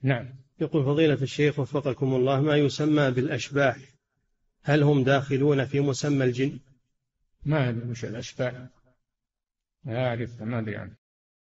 نعم. يقول فضيلة الشيخ وفقكم الله، ما يسمى بالأشباح هل هم داخلون في مسمى الجن؟ ما أدري وش الأشباح، لا أعرف، ما أدري عنه.